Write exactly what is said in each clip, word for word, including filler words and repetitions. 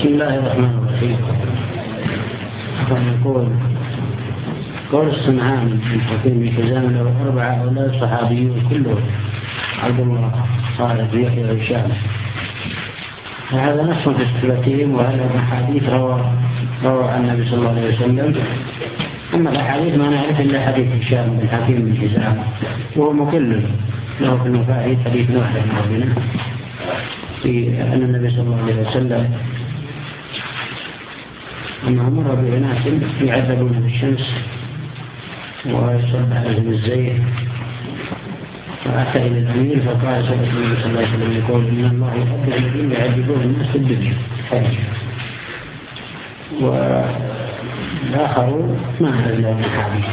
بسم الله الرحمن الرحيم. نقول قول الصنعان من حكيم حزام له أربعة أولاد صحابيون كلهم عبد الله صالح يحيى وهشام، هذا نص في صفتهم، وهذا الحديث روى روى عن النبي صلى الله عليه وسلم. أما الأحاديث ما نعرف إلا حديث هشام بن حكيم بن حزام، وهو مكلل له في المفاهيم حديث نوح بن ربنا في أن النبي صلى الله عليه وسلم أنه مر بأناس يعذبون بالشمس ويصبح لهم الزيت، فأتى إلى الأمير فقال سبب النبي صلى الله عليه وسلم يقول إن الله يحب الذين يعذبون الناس في الدنيا حاجة، والآخرون ما هذا إلا من حديث.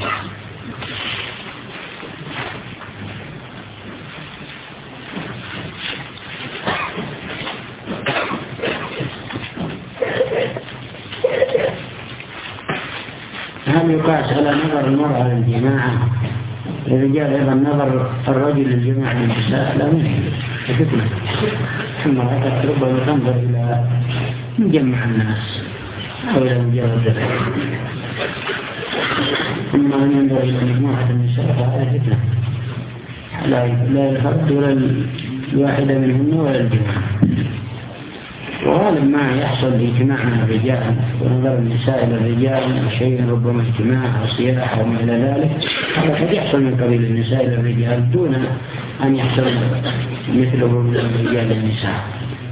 هل يقاس على نظر المرأة للجماعة؟ الرجال أيضا نظر الرجل للجماعة للنساء لا مشكلة، فتنة. المرأة ربما تنظر إلى مجمع الناس أو إلى مجرد ذلك، أما أن ينظر إلى مجموعة النساء فهذا فتنة، لا الفرد ولا الواحدة منهن ولا الجماعة. وغالب ما يحصل اجتماع مع الرجال ونظر النساء إلى الرجال شيء ربما اجتماع أو سياحة وما إلى ذلك، هذا قد يحصل من قبيل النساء إلى الرجال دون أن يحصل مثله من الرجال النساء.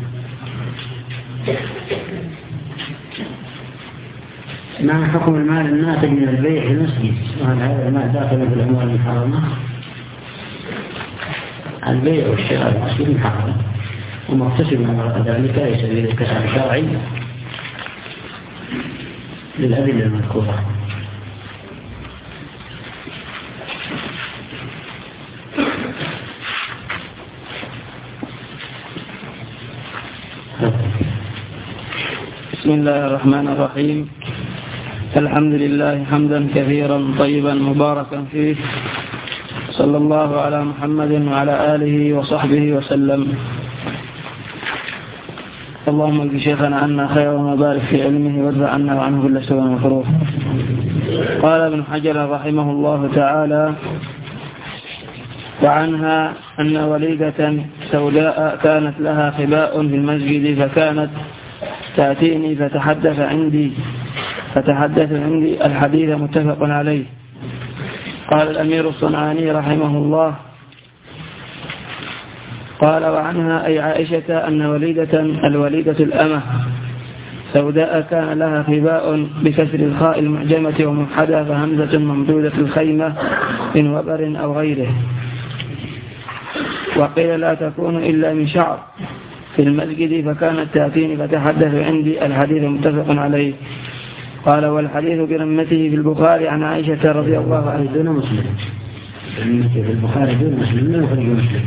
ما حكم المال الناتج من البيع في المسجد؟ وهل هذا المال داخل في الأموال المحرمة؟ البيع والشراء في المسجد محرم، ومقتصد من وراء ذلك ليس به كسب شرعي للأدلة المذكورة. بسم الله الرحمن الرحيم. الحمد لله حمدا كثيرا طيبا مباركا فيه، صلى الله على محمد وعلى آله وصحبه وسلم. اللهم اجزي شيخنا عنا خيرا وبارك في علمه وادفع عنا وعنه كل سوء ومكروه. قال ابن حجر رحمه الله تعالى: وعنها أن وليدة سوداء كانت لها خباء في المسجد، فكانت تأتيني فتحدث عندي فتحدث عندي الحديث متفق عليه. قال الأمير الصنعاني رحمه الله: قال وعنها أي عائشة أن وليدة الوليدة الأمة سوداء كان لها خباء بكسر الخاء المعجمة وموحدة فهمزة ممدودة الخيمة من وبر أو غيره. وقيل لا تكون إلا من شعر في المسجد، فكانت تأتيني فتحدث عندي الحديث متفق عليه. قال والحديث برمته في البخاري عن عائشة رضي الله عنها دون مسلم، في البخاري دون مسلم لا يخرج مسلم.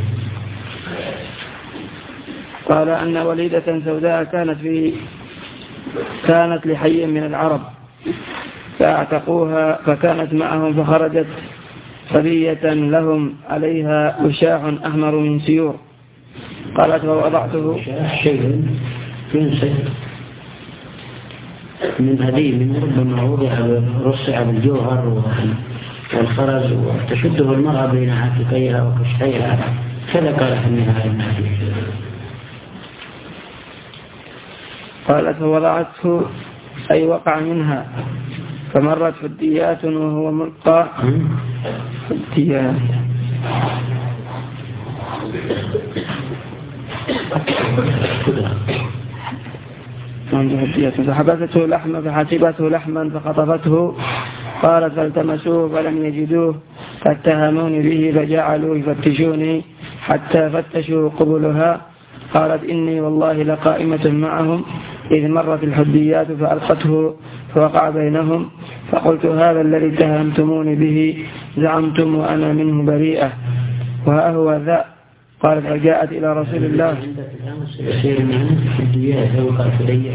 قال أن وليدة سوداء كانت في كانت لحي من العرب فاعتقوها، فكانت معهم فخرجت صبية لهم عليها وشاح أحمر من سيور. قالت ووضعته شيء ينسي من هديم ربما وضع رصع بالجوهر والخرز وتشده المرأة بين عاتقيها وكشفيها، كذا قالت النهاية النهاية. قالت فوضعته أي وقع منها، فمرت فديات وهو ملقى فديات فحبسته لحما فحسبته لحما فخطفته. قالت فالتمسوه فلم يجدوه فاتهموني به فجعلوا يفتشوني حتى فتشوا قبلها. قالت إني والله لقائمة معهم إذ مرت الحديات فألقته فوقع بينهم، فقلت هذا الذي اتهمتموني به زعمتم وأنا منه بريئة وها هو ذا. قالت فجاءت إلى رسول الله يصير معه حديات فوقع فديات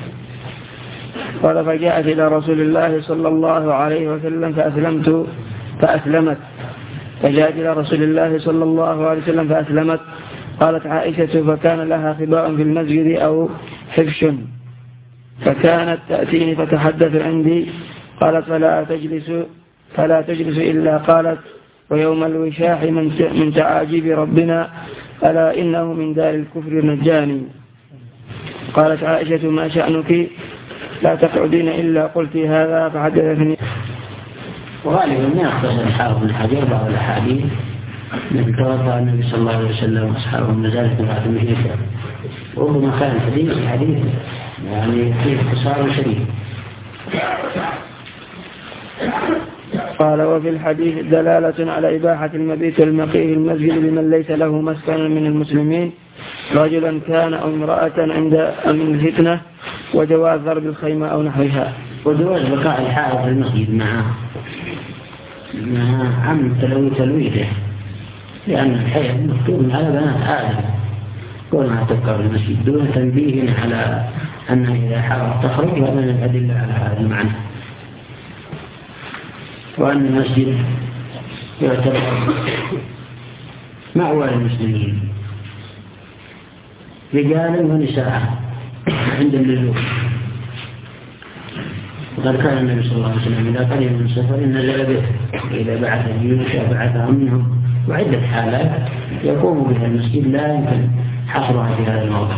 قال فجاءت إلى رسول الله صلى الله عليه وسلم فأسلمت فأسلمت، فجاءت إلى رسول الله صلى الله عليه وسلم فأسلمت. قالت عائشة: فكان لها خباء في المسجد أو حفش، فكانت تأتيني فتحدث عندي. قالت: فلا تجلس فلا تجلس إلا قالت: ويوم الوشاح من تعاجيب ربنا، ألا إنه من دار الكفر نجاني. قالت عائشة: ما شأنك لا تقعدين إلا قلت هذا؟ فحدثني. وغالبا ما يختصر الحافظ بن حجر بعض الأحاديث من توضأ النبي صلى الله عليه وسلم وأصحابه مزالة بعد المهيكة، وربما كان الحديث الحديث يعني فيه اختصار شديد. قال: وفي الحديث دلالة على إباحة المبيت والمقيء في المسجد لمن ليس له مسكن من المسلمين، رجلا كان أو امرأة عند أمن الفتنة، وجواز ضرب الخيمة أو نحوها، وجواز بقاء الحائط في المسجد مع مع عم تلوي تلويته، لأن الحياة مكتوب على بنات آدم كونها تبقى في المسجد دون تنبيه على أنها إذا حاولت تخرج، وهذا من الأدلة على هذا المعنى. وأن المسجد يعتبر مأوى للمسلمين رجالا ونساء عند اللزوم. وقد كان النبي صلى الله عليه وسلم إذا قدم من سفر نزل به، وإذا بعث الجيوش بعثهم منهم، وعدة حالات يقوم بها المسجد لا يمكن حصرها في هذا الموضع.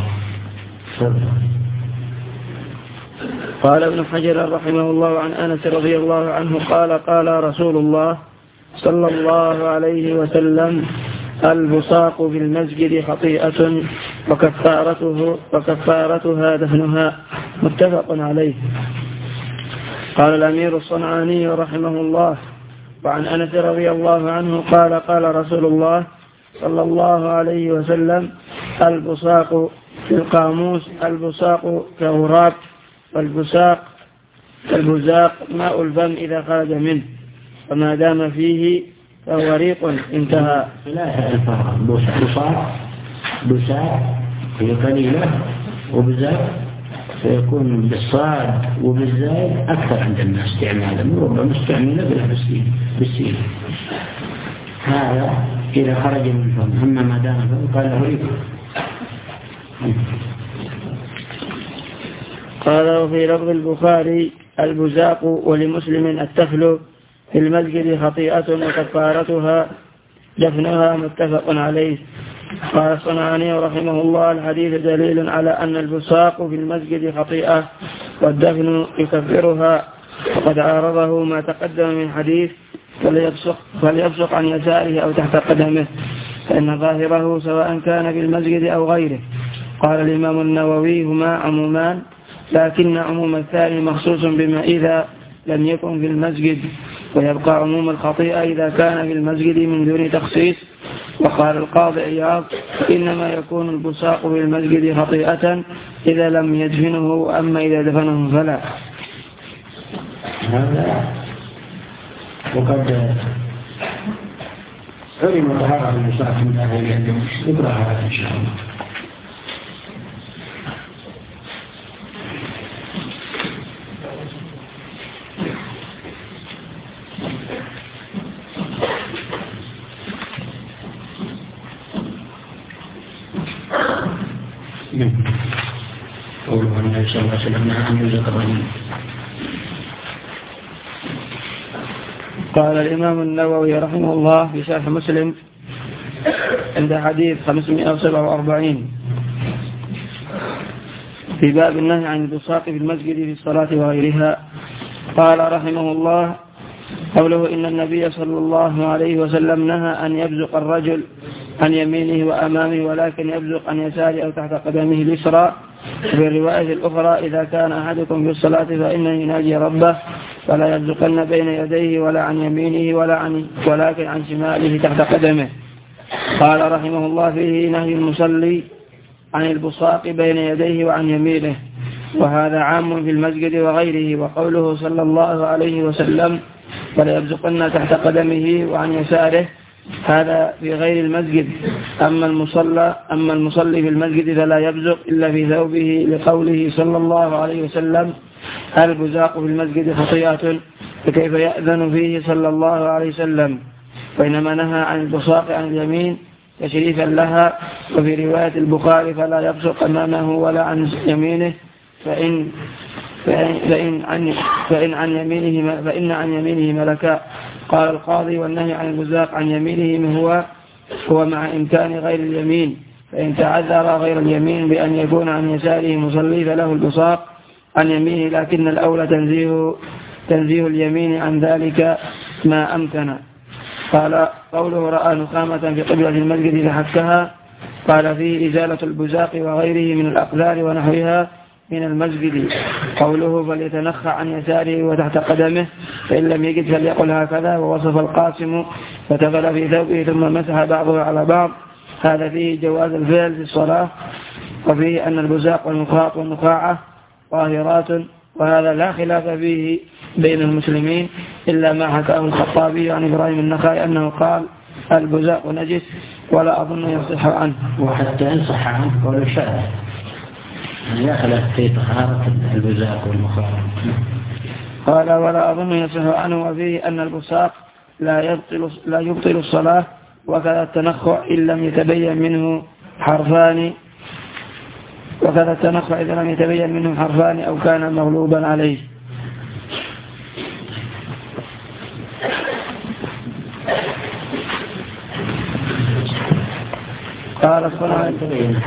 قال ابن حجر رحمه الله عن أنس رضي الله عنه قال: قال رسول الله صلى الله عليه وسلم: البصاق في المسجد خطيئة وكفارته وكفارتها دفنها، متفق عليه. قال الأمير الصنعاني رحمه الله وعن أنس رضي الله عنه قال: قال رسول الله صلى الله عليه وسلم: البصاق في القاموس البصاق كغراب، والبساق البزاق ماء الفم إذا خرج منه، وما دام فيه فهو ريق. انتهى. لا الفرق بصاق بساق هي قليلة، وبزاق سيكون بالصاد وبالزاي أكثر عند الناس استعمالا، وربما استعمالا بالسين. هذا إذا خرج من الفم، أما ما دام فم قال له ريق. قال: وفي لفظ البخاري البزاق، ولمسلم التفل في المسجد خطيئة وكفارتها دفنها، متفق عليه. قال الصنعاني رحمه الله: الحديث دليل على أن البصاق في المسجد خطيئة والدفن يكفرها، وقد عارضه ما تقدم من حديث فليبصق, فليبصق عن يساره أو تحت قدمه، فإن ظاهره سواء كان في المسجد أو غيره. قال الإمام النووي: هما عمومان، لكن عموم الثاني مخصوص بما إذا لم يكن في المسجد، ويبقى عموم الخطيئة إذا كان في المسجد من دون تخصيص. وقال القاضي عياض: إنما يكون البصاق في المسجد خطيئة إذا لم يدفنه، وأما إذا دفنه فلا. هذا وقد علم طهارة البصاق من أهل العلم، يقرأ هذا إن شاء الله. قوله النبي صلى الله عليه وسلم: نعم يوزق الرجل. قال الإمام النووي رحمه الله في شرح مسلم عند حديث خمسمائة وسبعة وأربعين في باب النهي عن البصاق في المسجد في الصلاة وغيرها، قال رحمه الله: قوله إن النبي صلى الله عليه وسلم نهى أن يبزق الرجل عن يمينه وأمامه، ولكن يبزق عن يساره أو تحت قدمه اليسرى. في الرواية الأخرى: إذا كان أحدكم في الصلاة فإنه يناجي ربه فلا يبزقن بين يديه ولا عن يمينه ولا عن ولكن عن شماله تحت قدمه. قال رحمه الله: فيه نهي المصلي عن البصاق بين يديه وعن يمينه، وهذا عام في المسجد وغيره. وقوله صلى الله عليه وسلم: فلا يبزقن تحت قدمه وعن يساره، هذا في غير المسجد. أما المصلى أما المصلي في المسجد فلا يبزق إلا في ثوبه، لقوله صلى الله عليه وسلم: البزاق في المسجد خطيئة، فكيف يأذن فيه صلى الله عليه وسلم؟ وإنما نهى عن البصاق عن اليمين تشريفا لها. وفي رواية البخاري فلا يبصق أمامه ولا عن يمينه فإن فإن, فإن, عن, فإن, عن يمينه فإن عن يمينه ملكا. قال القاضي والنهي عن البزاق عن يمينه هو هو مع إمكان غير اليمين، فإن تعذر غير اليمين بأن يكون عن يساره مصلي فله البصاق عن يمينه، لكن الأولى تنزيه تنزيه اليمين عن ذلك ما أمكن. قال قوله رأى نخامة في قبلة المسجد فحكها، قال فيه إزالة البزاق وغيره من الأقذار ونحوها من المسجد. قوله فليتنخى عن يساره وتحت قدمه، فإن لم يجد فليقل هكذا. ووصف القاسم فتغل في ثوبه ثم مسح بعضه على بعض، هذا فيه جواز الفعل في الصلاة، وفيه أن البزاق والمخاط والنخاعة طاهرات، وهذا لا خلاف فيه بين المسلمين إلا ما حكاه الخطابي عن إبراهيم النخعي أنه قال البزاق نجس، ولا أظن يصح عنه. وحتى إن صح عنه قول شاذ لا خلاف في طهارة البزاق والمخاط. قال ولا أظن يصح عنه، وفيه أن البصاق لا يبطل لا يبطل الصلاة، وكذا التنخع إن لم يتبين منه حرفان وكذا التنخع إذا لم يتبين منه حرفان أو كان مغلوبا عليه. قال الصنعاني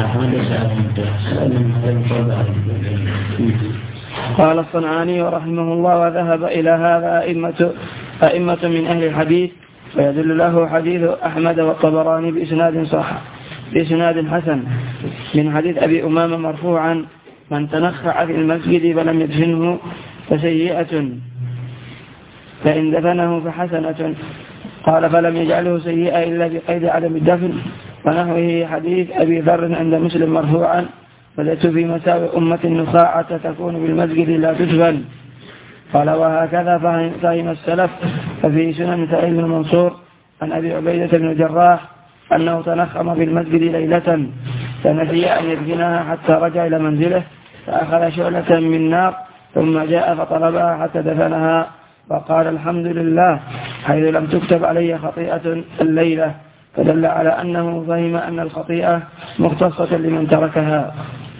قال الصنعاني رحمه الله وذهب إلى هذا أئمة أئمة من أهل الحديث، ويدل له حديث أحمد والطبراني بإسناد صح بإسناد حسن من حديث أبي أمامة مرفوعا: من تنخع في المسجد فلم يدفنه فسيئة، فإن دفنه فحسنة. قال فلم يجعله سيئة إلا بقيد عدم الدفن، ونحوه حديث أبي ذر عند مسلم مرفوعا: فليت في مساوي أمة النخاعة تكون بالمسجد لا تدفن. قال وهكذا فهم السلف. ففي سنن سعيد بن منصور عن أبي عبيدة بن الجراح أنه تنخم في المسجد ليلة فنسي أن يدفنها حتى رجع إلى منزله، فأخذ شعلة من نار ثم جاء فطلبها حتى دفنها، فقال الحمد لله حيث لم تكتب علي خطيئة الليلة، فدل على أنه فهم أن الخطيئة مختصة لمن تركها.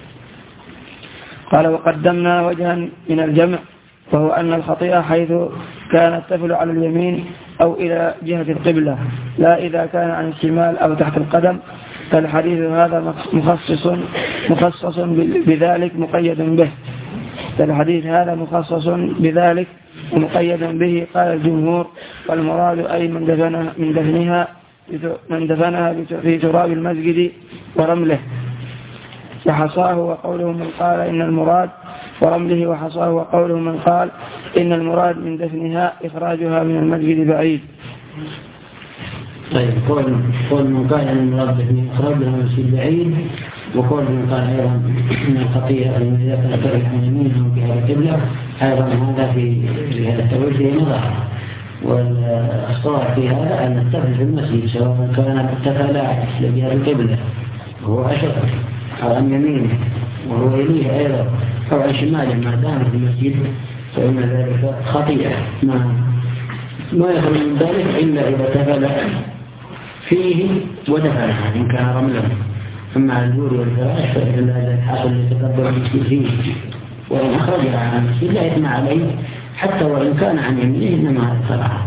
قال وقدمنا وجها من الجمع، وهو أن الخطيئة حيث كانت تفل على اليمين أو إلى جهة القبلة، لا إذا كان عن الشمال أو تحت القدم، فالحديث هذا مخصص مخصص بذلك مقيد به فالحديث هذا مخصص بذلك ومقيد به. قال الجمهور والمراد أي من دفنها من دفنها من دفنها في تراب المسجد ورمله وحصاه، وقوله من قال إن المراد ورمله وحصاه، وقوله من قال إن المراد من دفنها إخراجها من المسجد بعيد. طيب قول قول من قال إن المراد من إخراجها من المسجد بعيد، وقول من قال أيضا إن الخطيئة إذا كانت ترك عن يمينه في هذا القبلة، أيضا هذا في هذا التوجه فيه نظر. والصواب في هذا أن التفل في المسجد سواء كان التفلات لجهة القبلة وهو أشر أو عن يمينه وهو يليه أيضا أو عن شماله ما دام في المسجد، فإن ذلك خطيئة ما ما يخرج من ذلك إلا إذا تفل فيه ودفنها إن كان رملا. أما الجور والفراش فإن هذا الحاصل يتكبر المسجد فيه، وإن أخرجها عن المسجد لا إثم عليه حتى وإن كان عن يمينه إنما أثرها.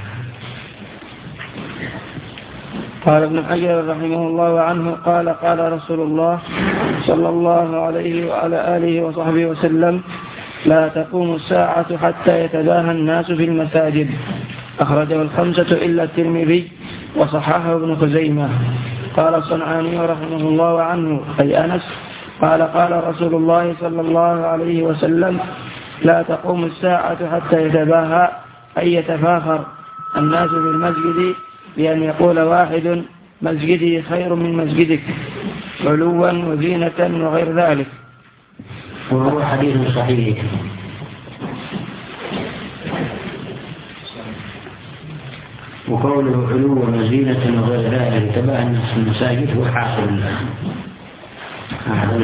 قال ابن حجر رحمه الله عنه قال قال رسول الله صلى الله عليه وعلى آله وصحبه وسلم: لا تقوم الساعة حتى يتباهى الناس في المساجد. أخرجه الخمسة إلا الترمذي وصححه ابن خزيمة. قال الصنعاني رحمه الله عنه أي أنس قال قال رسول الله صلى الله عليه وسلم: لا تقوم الساعة حتى يتباهى أي يتفاخر الناس في المسجد بأن يقول واحد: مسجدي خير من مسجدك، علوا وزينة وغير ذلك. وهو حديث صحيح. وقوله علوا وزينة وغير ذلك تبع الناس في المساجد هو حاصل الآن. هذا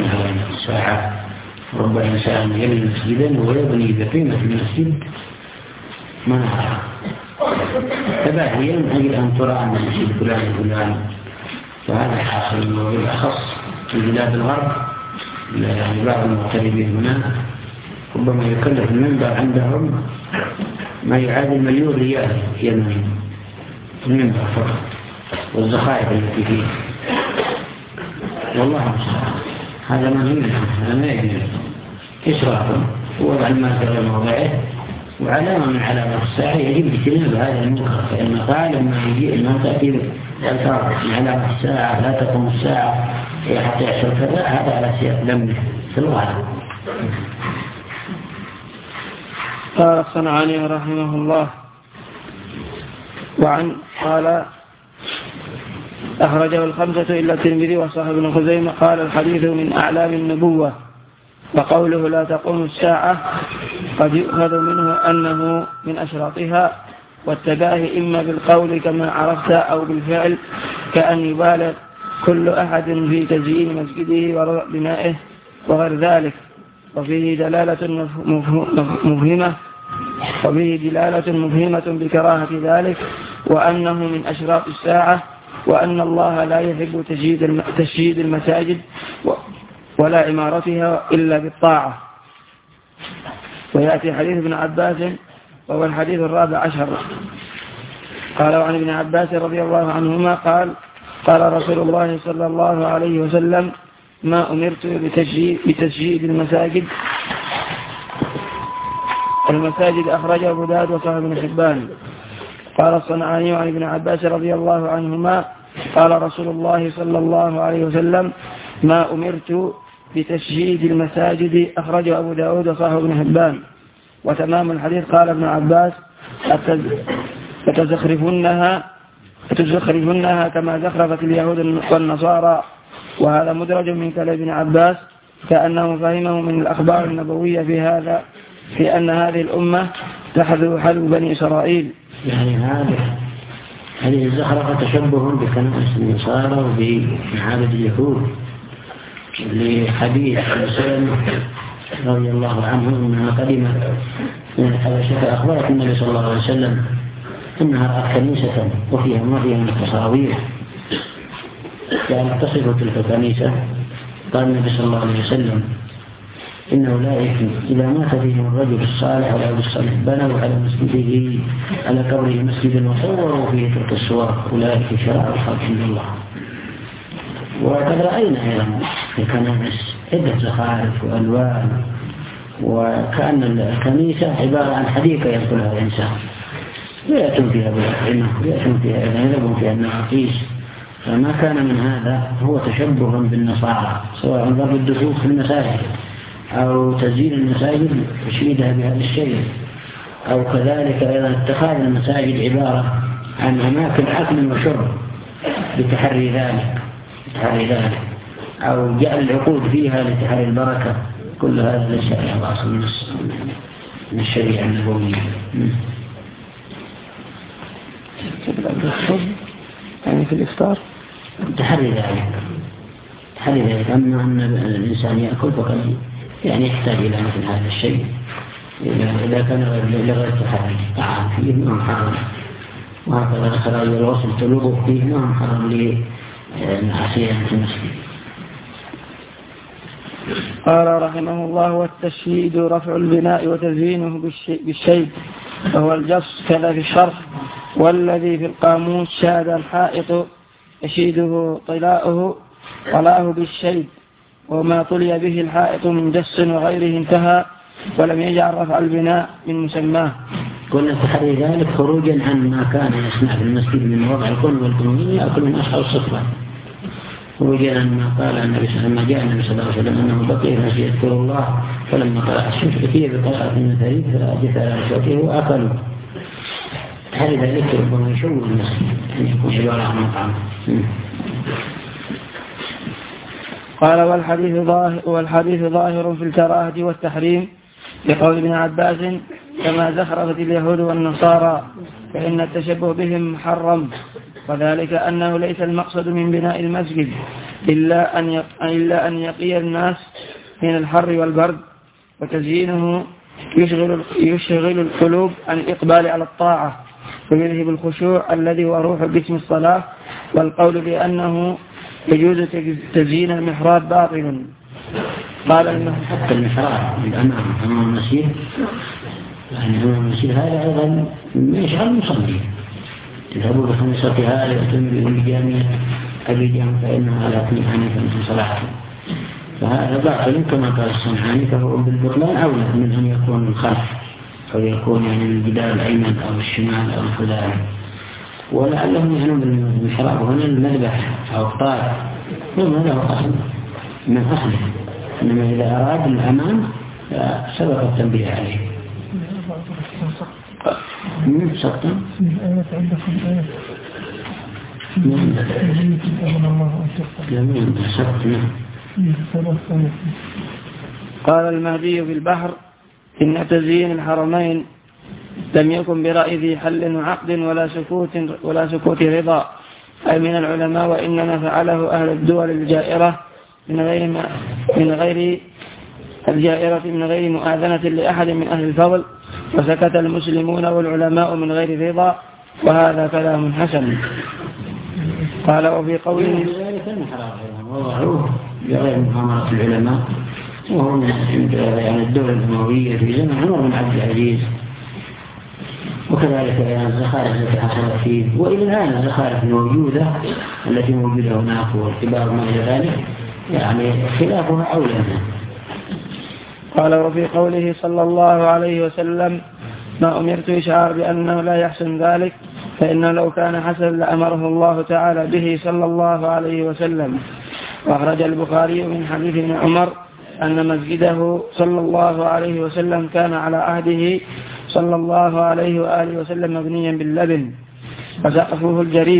الساعة رب الإنسان يبني مسجدا ويبني بقيمة المسجد منعها تباهيا من أجل أن ترى أن المسجد فلان فلان. فهذا حاصل بالأخص في بلاد الغرب. يعني بعض المغتربين هنا ربما يكلف المنبر عندهم ما يعادل مليون ريال يمني المنبر فقط والزخارف التي فيه. والله هذا مهم، هذا ما يجوز إسرافه ووضع المال في موضعه. وعلامة من علامات الساعة يجب اجتناب هذا المنكر، فإن قال لما يجي ما تأتي الألفاظ من علامة الساعة لا تقوم الساعة حتى يحصل كذا، هذا على سياق لم في الغالب. قال الصنعاني رحمه الله وعن قال أخرجه الخمسة إلا الترمذي وصاحب ابن خزيمة قال الحديث من أعلام النبوة. وقوله لا تقوم الساعة قد يؤخذ منه أنه من أشراطها، والتباهي إما بالقول كما عرفت أو بالفعل كأن يبالغ كل أحد في تزيين مسجده ورفع بنائه وغير ذلك. وفيه دلالة مفهمة وفيه دلالة مفهمة بكراهة ذلك وأنه من أشراط الساعة، وأن الله لا يحب تشييد المساجد ولا عمارتها إلا بالطاعة. ويأتي حديث ابن عباس وهو الحديث الرابع عشر. قال عن ابن عباس رضي الله عنهما قال قال رسول الله صلى الله عليه وسلم ما أمرت بتشييد المساجد المساجد أخرجه أبو داود وصححه ابن حبان. قال الصنعاني عن ابن عباس رضي الله عنهما قال رسول الله صلى الله عليه وسلم ما أمرت بتشييد المساجد أخرجه أبو داود وصححه ابن حبان. وتمام الحديث قال ابن عباس فتزخرفنها فتزخرفنها كما زخرفت اليهود والنصارى. وهذا مدرج من كلام ابن عباس كأنه فهمه من الأخبار النبوية في هذا في أن هذه الأمة تحذو حلو بني إسرائيل. يعني هذا هذه الزخرفة تشبه بكنائس النصارى وبمعابد اليهود لحديث حسين رضي الله عنه أنها قدمت من الحبشة أخبرت النبي صلى الله عليه وسلم أنها رأت كنيسة وفيها ما فيها من التصاوير، يعني تصف تلك الكنيسة. قال النبي صلى الله عليه وسلم إنه لا يكفي إذا مات فيهم الرجل الصالح والعبد الصالح بنوا على مسجده على قبره مسجدا وصوروا فيه تلك الصور أولئك شرار الخلق من الله. وقد رأينا أيضا في الكنائس عدة زخارف وألوان، وكأن الكنيسة عبارة عن حديقة يدخلها الإنسان ويأتون فيها بالأطعمة ويأتون فيها إذا يذبون فيها النعاقيس. فما كان من هذا هو تشبه بالنصارى، سواء ضرب الدفوف في المساجد أو تزيين المساجد تشييدها بهذا الشيء، أو كذلك أيضا اتخاذ المساجد عبارة عن أماكن أكل وشرب لتحري ذلك لتحري ذلك أو جعل العقود فيها لتحري البركة. كل هذا ليس على أصل من الشريعة النبوية. يعني في الإفطار تحري ذلك تحري ذلك أما أن الإنسان يأكل فقد يعني يحتاج إلى مثل هذا الشيء إذا كان لغير تحري طعام فيه ما حرام، وهكذا الخراج والوصل تلوغ فيه ما حرام للعصية في المسجد. قال رحمه الله والتشييد رفع البناء وتزيينه بالشيء وهو الجص كذا في الشرح. والذي في القاموس شاد الحائط يشيده طلاؤه طلاه بالشيد، وما طلي به الحائط من جس وغيره انتهى، ولم يجعل رفع البناء من مسماه. قلنا تحري ذلك خروجا عن ما كان يصنع في المسجد من وضع الكل والكمية يأكل من أصحاب الصفة، خروجا عن ما قال النبي صلى الله عليه وسلم لما جاء النبي صلى الله عليه وسلم أنه بقي فشي يذكر الله فلما طلع الشمس فيه بطلعة من ثريد فأجث على رشوته وأكلوا. تحري ذلك ربما يشوه المسجد أن يكون عبارة عن مطعم. قال والحديث ظاهر, والحديث ظاهر في الكراهة والتحريم لقول ابن عباس كما زخرفت اليهود والنصارى، فإن التشبه بهم محرم، وذلك أنه ليس المقصد من بناء المسجد إلا أن إلا أن يقي الناس من الحر والبرد، وتزيينه يشغل, يشغل القلوب عن الإقبال على الطاعة ويذهب الخشوع الذي هو روح باسم الصلاة، والقول بأنه يجوز تزيين المحراب باطل. قال إنه حتى المحراب بالأمام أمام المسجد، يعني أمام المسجد هذا أيضا يشغل المصلي، تذهبوا بخمسة هذا وتنبئوا بجامعة أبي جامعة فإنها لا تنهى في صلاة، فهذا باطل كما قال الصنعاني، فهو بالبطلان أولى من أن يكون الخلف أو يكون يعني الجدار الأيمن أو الشمال أو الفلاني. ولعلهم يعنون بالمحراب هنا المذبح أو الطائر، ثم له أصل من أصله، إنما إذا أراد الأمام سبق التنبيه عليه. من سقطا آيات عندكم آيات جميل سقطنا. قال المهدي في البحر إن تزيين الحرمين لم يكن برأي ذي حل وعقد ولا سكوت ولا سكوت رضا أي من العلماء، وإنما فعله أهل الدول الجائرة من غير ما من غير الجائرة من غير مؤاذنة لأحد من أهل الفضل، وسكت المسلمون والعلماء من غير رضا، وهذا كلام حسن. قال وفي قوله وضعوه بغير مؤامرة العلماء، وهو من يعني الدولة الأموية في زمن عمر بن عبد العزيز، وكذلك يعني الزخارف التي حصلت فيه، وإلى الآن الزخارف الموجودة التي موجودة هناك وارتباط ما إلى ذلك يعني خلافها أولى. قال وفي قوله صلى الله عليه وسلم ما أمرت إشعار بأنه لا يحسن ذلك، فإنه لو كان حسن لأمره الله تعالى به صلى الله عليه وسلم. وأخرج البخاري من حديث ابن عمر أن مسجده صلى الله عليه وسلم كان على عهده صلى الله عليه وآله وسلم مبنيا باللبن وسقفه الجريب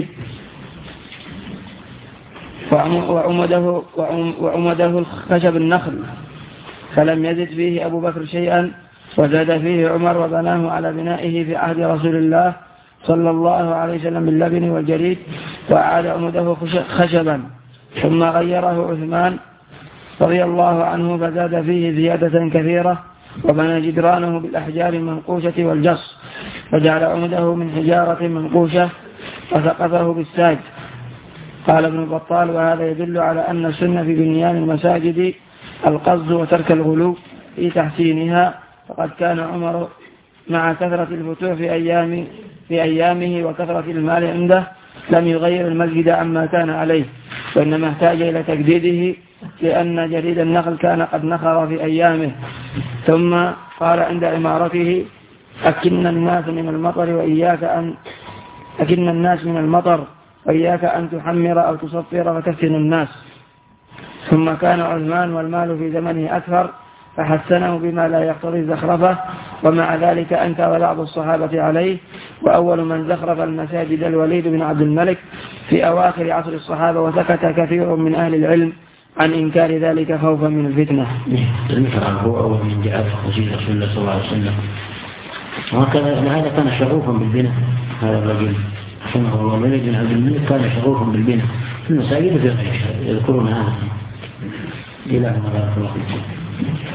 وعمده, وعمده خشب النخل، فلم يزد فيه أبو بكر شيئا، وزاد فيه عمر وبناه على بنائه في عهد رسول الله صلى الله عليه وسلم باللبن والجريد، وأعاد عمده خشبا، ثم غيره عثمان رضي الله عنه فزاد فيه زيادة كثيرة، وبنى جدرانه بالأحجار المنقوشة والجص، وجعل عمده من حجارة منقوشة، وسقفه بالساج. قال ابن بطال وهذا يدل على أن السنة في بنيان المساجد القصد وترك الغلو في تحسينها، فقد كان عمر مع كثرة الفتوح في أيام في أيامه وكثرة المال عنده لم يغير المسجد عما كان عليه، وإنما احتاج إلى تجديده لأن جريد النخل كان قد نخر في أيامه. ثم قال عند عمارته أكن الناس من المطر وإياك أن أكن الناس من المطر وإياك أن تحمر أو تصفر وتفتن الناس. ثم كان عثمان والمال في زمنه أكثر فحسنه بما لا يقتضي الزخرفة، ومع ذلك أنكر بعض الصحابة عليه. وأول من زخرف المساجد الوليد بن عبد الملك في أواخر عصر الصحابة، وسكت كثير من أهل العلم عن إنكار ذلك خوفا من الفتنة. المحراب هو أول من جعل مسجد رسول الله صلى الله عليه وسلم، وهكذا هذا كان شغوفا بالبناء. هذا الرجل رحمه الله الوليد بن عبد الملك كان شغوفا بالبناء في المساجد وفي غيرها، يذكرون هذا إلى أن الله